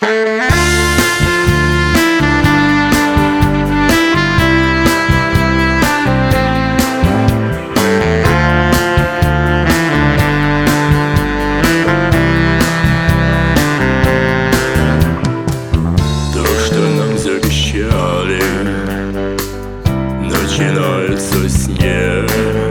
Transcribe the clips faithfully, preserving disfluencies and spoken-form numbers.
Начинается снег.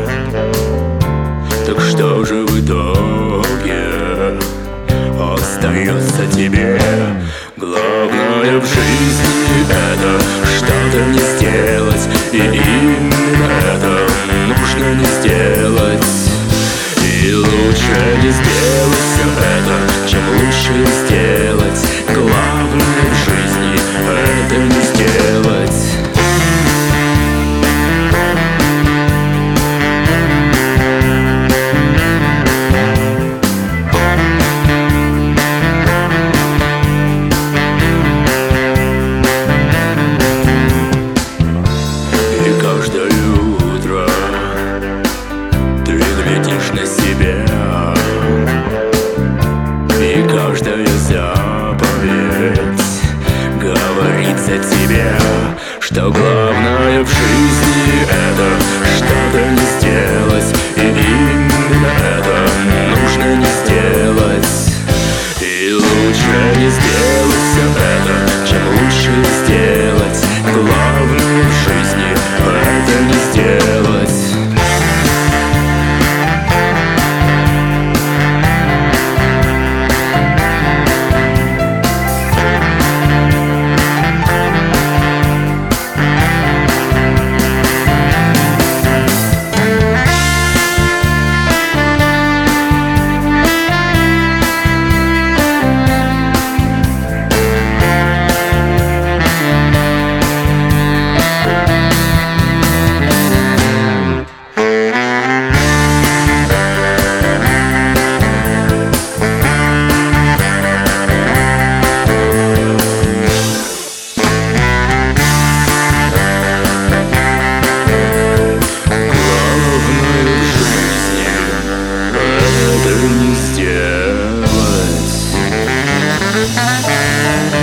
Так что же в итоге остается тебе? Главное в жизни — это что-то не сделать, и именно это нужно не сделать. И лучше не сделать все это, чем лучше не сделать. Главное в жизни — это не сделать. На себя, и каждая заповедь говорится тебе, что главное в жизни — это что-то не сделать, и именно это нужно не сделать. И лучше не сделать все это, чем лучше не сделать. Главное в жизни — это не сделать. Не сделать.